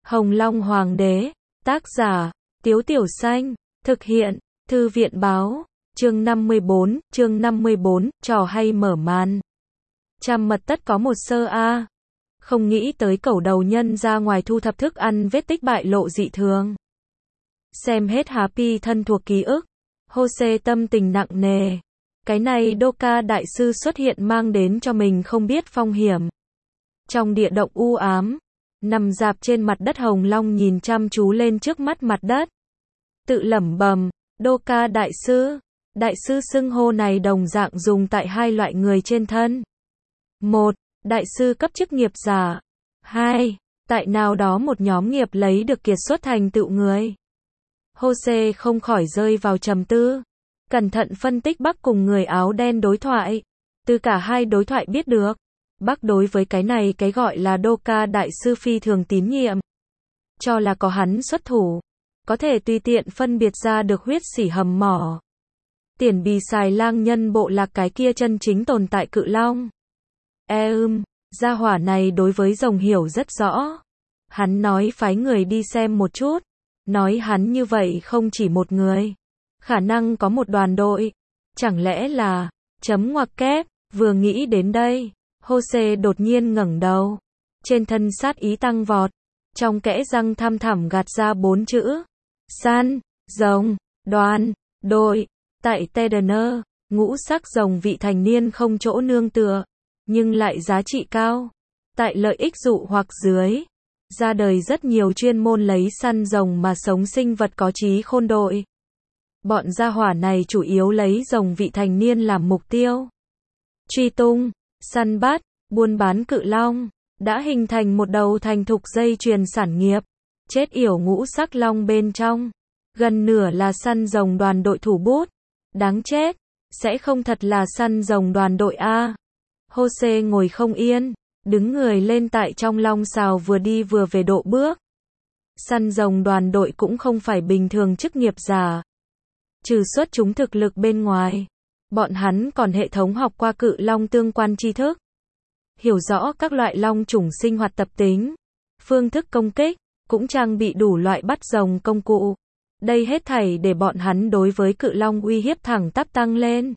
Hồng Long Hoàng đế, tác giả, Tiếu Tiểu Xanh, thực hiện, Thư viện báo, chương 54, trò hay mở màn. Trăm mật tất có một sơ a. Không nghĩ tới cẩu đầu nhân ra ngoài thu thập thức ăn vết tích bại lộ dị thường. Xem hết Happy thân thuộc ký ức, Jose tâm tình nặng nề. Cái này Doka đại sư xuất hiện mang đến cho mình không biết phong hiểm. Trong địa động u ám, nằm dạp trên mặt đất Hồng Long nhìn chăm chú lên trước mắt mặt đất. Tự lẩm bẩm, Doka đại sư xưng hô này đồng dạng dùng tại hai loại người trên thân. 1. Đại sư cấp chức nghiệp giả. 2. Tại nào đó một nhóm nghiệp lấy được kiệt xuất thành tựu người. Jose không khỏi rơi vào trầm tư. Cẩn thận phân tích Bắc cùng người áo đen đối thoại. Từ cả hai đối thoại biết được, Bắc đối với cái này cái gọi là Doka đại sư phi thường tín nhiệm. Cho là có hắn xuất thủ, có thể tùy tiện phân biệt ra được huyết sỉ hầm mỏ. Tiền bì xài lang nhân bộ lạc cái kia chân chính tồn tại cự long. Gia hỏa này đối với rồng hiểu rất rõ. Hắn nói phái người đi xem một chút. Nói hắn như vậy không chỉ một người. Khả năng có một đoàn đội. Chẳng lẽ là, chấm ngoặc kép, vừa nghĩ đến đây. Jose đột nhiên ngẩng đầu. Trên thân sát ý tăng vọt. Trong kẽ răng thăm thẳm gạt ra 4 chữ. Săn, rồng, đoàn, đội. Tại Tedener, ngũ sắc rồng vị thành niên không chỗ nương tựa. Nhưng lại giá trị cao. Tại lợi ích dụ hoặc dưới. Ra đời rất nhiều chuyên môn lấy săn rồng mà sống sinh vật có trí khôn đội. Bọn gia hỏa này chủ yếu lấy rồng vị thành niên làm mục tiêu. Truy tung, săn bắt, buôn bán cự long. Đã hình thành một đầu thành thục dây chuyền sản nghiệp. Chết yểu ngũ sắc long bên trong. Gần nửa là săn rồng đoàn đội thủ bút. Đáng chết. Sẽ không thật là săn rồng đoàn đội A. Jose ngồi không yên. Đứng người lên tại trong long sào vừa đi vừa về độ bước. Săn rồng đoàn đội cũng không phải bình thường chức nghiệp giả. Trừ xuất chúng thực lực bên ngoài, bọn hắn còn hệ thống học qua cự long tương quan tri thức. Hiểu rõ các loại long chủng sinh hoạt tập tính, phương thức công kích, cũng trang bị đủ loại bắt rồng công cụ. Đây hết thảy để bọn hắn đối với cự long uy hiếp thẳng tắp tăng lên.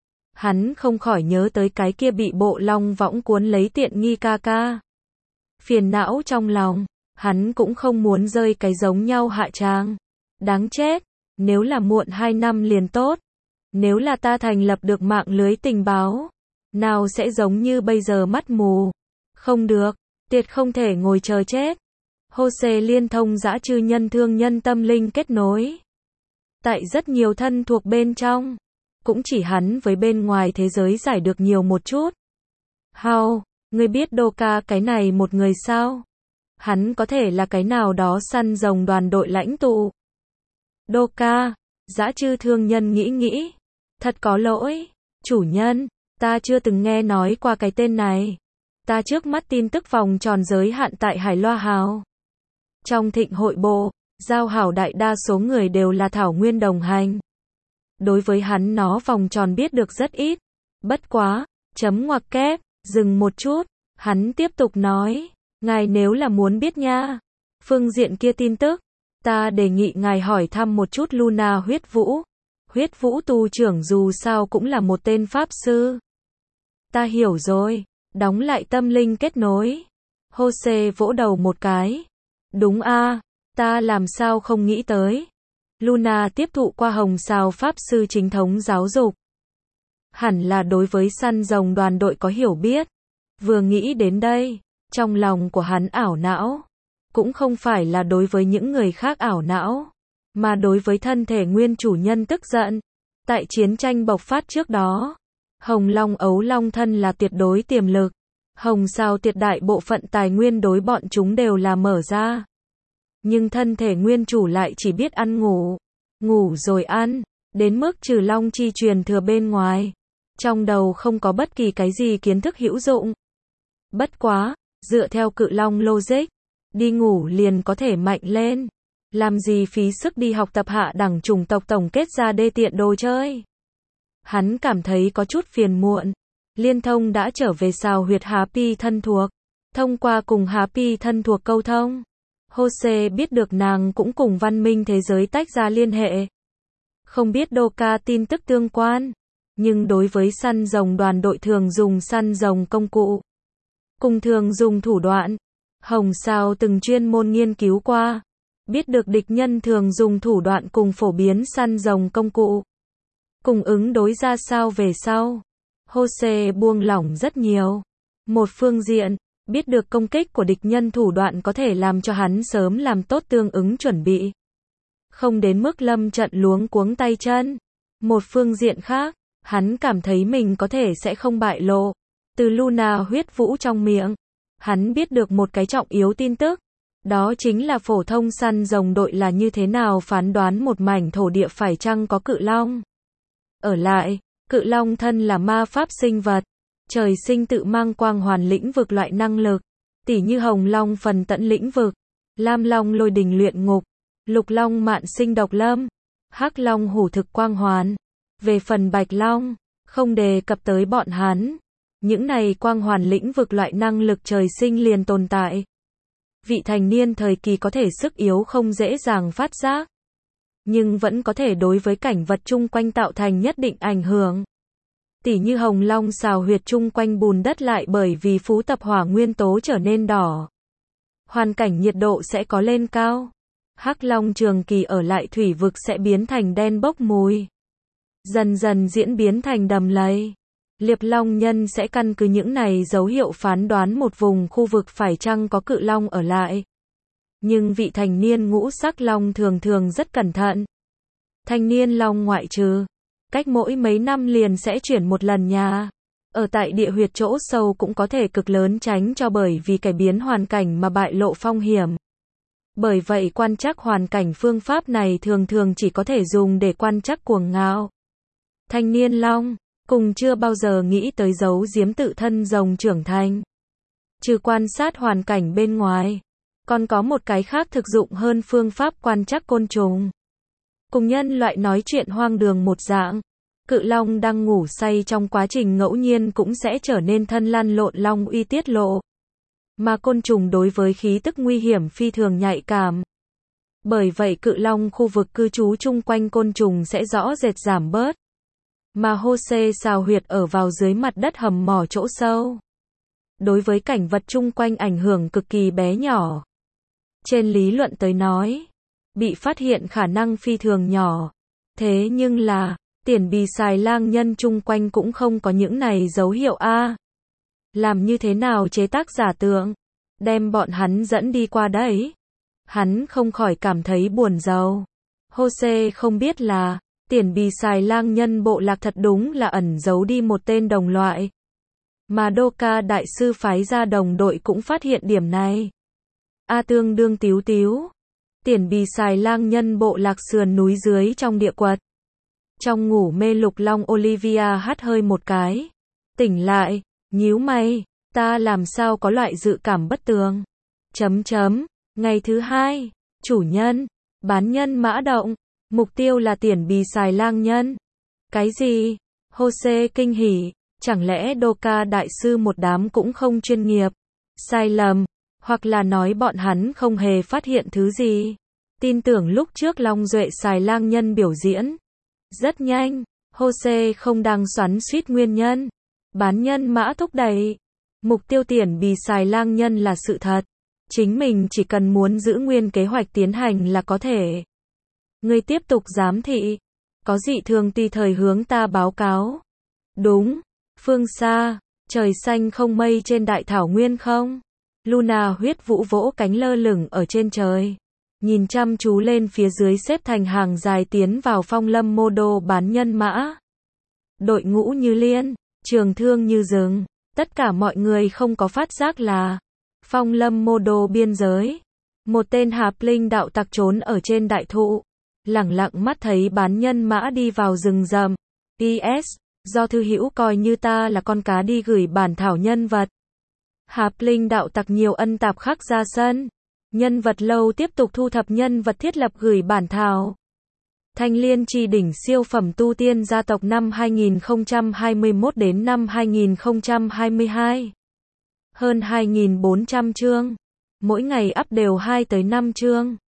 Hắn không khỏi nhớ tới cái kia bị bộ long võng cuốn lấy tiện nghi ca ca. Phiền não trong lòng, hắn cũng không muốn rơi cái giống nhau hạ tràng. Đáng chết, nếu là muộn 2 năm liền tốt. Nếu là ta thành lập được mạng lưới tình báo, nào sẽ giống như bây giờ mắt mù. Không được, tuyệt không thể ngồi chờ chết. Jose liên thông dã chư nhân thương nhân tâm linh kết nối. Tại rất nhiều thân thuộc bên trong. Cũng chỉ hắn với bên ngoài thế giới giải được nhiều một chút. Hao, ngươi biết Doka cái này một người sao? Hắn có thể là cái nào đó săn rồng đoàn đội lãnh tụ. Doka, dã chư thương nhân nghĩ. Thật có lỗi, chủ nhân, ta chưa từng nghe nói qua cái tên này. Ta trước mắt tin tức vòng tròn giới hạn tại Hải Loa Hào. Trong thịnh hội bộ, giao hảo đại đa số người đều là thảo nguyên đồng hành. Đối với hắn nó vòng tròn biết được rất ít. Bất quá, chấm ngoặc kép, dừng một chút, hắn tiếp tục nói, ngài nếu là muốn biết nha, phương diện kia tin tức, ta đề nghị ngài hỏi thăm một chút Luna huyết vũ. Huyết vũ tu trưởng dù sao cũng là một tên pháp sư. Ta hiểu rồi, đóng lại tâm linh kết nối. Jose vỗ đầu một cái. Đúng a, ta làm sao không nghĩ tới. Luna tiếp thụ qua hồng sao pháp sư chính thống giáo dục. Hẳn là đối với săn rồng đoàn đội có hiểu biết. Vừa nghĩ đến đây, trong lòng của hắn ảo não. Cũng không phải là đối với những người khác ảo não, mà đối với thân thể nguyên chủ nhân tức giận. Tại chiến tranh bộc phát trước đó, Hồng Long ấu long thân là tuyệt đối tiềm lực. Hồng sao tuyệt đại bộ phận tài nguyên đối bọn chúng đều là mở ra. Nhưng thân thể nguyên chủ lại chỉ biết ăn ngủ. Ngủ rồi ăn. Đến mức trừ long chi truyền thừa bên ngoài. Trong đầu không có bất kỳ cái gì kiến thức hữu dụng. Bất quá, dựa theo cự long logic. Đi ngủ liền có thể mạnh lên. Làm gì phí sức đi học tập hạ đẳng chủng tộc tổng kết ra đê tiện đồ chơi. Hắn cảm thấy có chút phiền muộn. Liên thông đã trở về xào huyệt Happy thân thuộc. Thông qua cùng Happy thân thuộc câu thông. Jose biết được nàng cũng cùng văn minh thế giới tách ra liên hệ. Không biết Doka tin tức tương quan, nhưng đối với săn rồng đoàn đội thường dùng săn rồng công cụ, cùng thường dùng thủ đoạn. Hồng Sao từng chuyên môn nghiên cứu qua, biết được địch nhân thường dùng thủ đoạn cùng phổ biến săn rồng công cụ, cùng ứng đối ra sao về sau. Jose buông lỏng rất nhiều. Một phương diện, biết được công kích của địch nhân thủ đoạn có thể làm cho hắn sớm làm tốt tương ứng chuẩn bị, không đến mức lâm trận luống cuống tay chân. Một phương diện khác, hắn cảm thấy mình có thể sẽ không bại lộ. Từ Luna huyết vũ trong miệng, hắn biết được một cái trọng yếu tin tức. Đó chính là phổ thông săn rồng đội là như thế nào phán đoán một mảnh thổ địa phải chăng có cự long. Ở lại, cự long thân là ma pháp sinh vật, trời sinh tự mang quang hoàn lĩnh vực loại năng lực, tỉ như hồng long phần tận lĩnh vực, lam long lôi đình luyện ngục, lục long mạn sinh độc lâm, hắc long hủ thực quang hoàn. Về phần bạch long, không đề cập tới bọn hắn. Những này quang hoàn lĩnh vực loại năng lực trời sinh liền tồn tại. Vị thành niên thời kỳ có thể sức yếu không dễ dàng phát giác, nhưng vẫn có thể đối với cảnh vật chung quanh tạo thành nhất định ảnh hưởng. Tỉ như hồng long xào huyệt chung quanh bùn đất lại bởi vì phú tập hỏa nguyên tố trở nên đỏ. Hoàn cảnh nhiệt độ sẽ có lên cao. Hắc long trường kỳ ở lại thủy vực sẽ biến thành đen bốc mùi, dần dần diễn biến thành đầm lầy. Liệp long nhân sẽ căn cứ những này dấu hiệu phán đoán một vùng khu vực phải chăng có cự long ở lại. Nhưng vị thành niên ngũ sắc long thường thường rất cẩn thận. Thanh niên long ngoại trừ, cách mỗi mấy năm liền sẽ chuyển một lần nhà. Ở tại địa huyệt chỗ sâu cũng có thể cực lớn tránh cho bởi vì cải biến hoàn cảnh mà bại lộ phong hiểm. Bởi vậy quan trắc hoàn cảnh phương pháp này thường thường chỉ có thể dùng để quan trắc cuồng ngạo. Thanh niên long cùng chưa bao giờ nghĩ tới giấu giếm tự thân rồng trưởng thành. Trừ quan sát hoàn cảnh bên ngoài, còn có một cái khác thực dụng hơn phương pháp quan trắc côn trùng. Cùng nhân loại nói chuyện hoang đường một dạng, cự long đang ngủ say trong quá trình ngẫu nhiên cũng sẽ trở nên thân lăn lộn long uy tiết lộ. Mà côn trùng đối với khí tức nguy hiểm phi thường nhạy cảm. Bởi vậy cự long khu vực cư trú chung quanh côn trùng sẽ rõ rệt giảm bớt. Mà Jose xào huyệt ở vào dưới mặt đất hầm mỏ chỗ sâu. Đối với cảnh vật chung quanh ảnh hưởng cực kỳ bé nhỏ. Trên lý luận tới nói, bị phát hiện khả năng phi thường nhỏ. Thế nhưng là, tiền bì xài lang nhân chung quanh cũng không có những này dấu hiệu A. Làm như thế nào chế tác giả tượng, đem bọn hắn dẫn đi qua đấy. Hắn không khỏi cảm thấy buồn rầu. Jose không biết là, tiền bì xài lang nhân bộ lạc thật đúng là ẩn giấu đi một tên đồng loại. Mà Doka đại sư phái ra đồng đội cũng phát hiện điểm này. A tương đương tíu tíu. Tiền bì xài lang nhân bộ lạc sườn núi dưới trong địa quật. Trong ngủ mê lục long Olivia hắt hơi một cái. Tỉnh lại, nhíu mày, ta làm sao có loại dự cảm bất tường. Ngày thứ hai, chủ nhân, bán nhân mã động. Mục tiêu là tiền bì xài lang nhân. Cái gì? Jose kinh hỉ, chẳng lẽ Doka đại sư một đám cũng không chuyên nghiệp? Sai lầm, hoặc là nói bọn hắn không hề phát hiện thứ gì. Tin tưởng lúc trước Long Duệ xài lang nhân biểu diễn. Rất nhanh, Jose không đang xoắn suýt nguyên nhân. Bán nhân mã thúc đẩy. Mục tiêu tiền bì xài lang nhân là sự thật. Chính mình chỉ cần muốn giữ nguyên kế hoạch tiến hành là có thể. Ngươi tiếp tục giám thị. Có dị thường tùy thời hướng ta báo cáo. Đúng. Phương xa, trời xanh không mây trên đại thảo nguyên không? Luna huyết vũ vỗ cánh lơ lửng ở trên trời. Nhìn chăm chú lên phía dưới xếp thành hàng dài tiến vào phong lâm mô đô bán nhân mã. Đội ngũ như liên, trường thương như rừng. Tất cả mọi người không có phát giác là phong lâm mô đô biên giới. Một tên hạp linh đạo tặc trốn ở trên đại thụ. Lẳng lặng mắt thấy bán nhân mã đi vào rừng rậm. PS, do thư hữu coi như ta là con cá đi gửi bản thảo nhân vật. Hạp linh đạo tặc nhiều ân tạp khắc ra sân. Nhân vật lâu tiếp tục thu thập nhân vật thiết lập gửi bản thảo. Thanh Liên Chi đỉnh siêu phẩm tu tiên gia tộc năm 2021 đến năm 2022. Hơn 2.400 chương. Mỗi ngày up đều 2 tới 5 chương.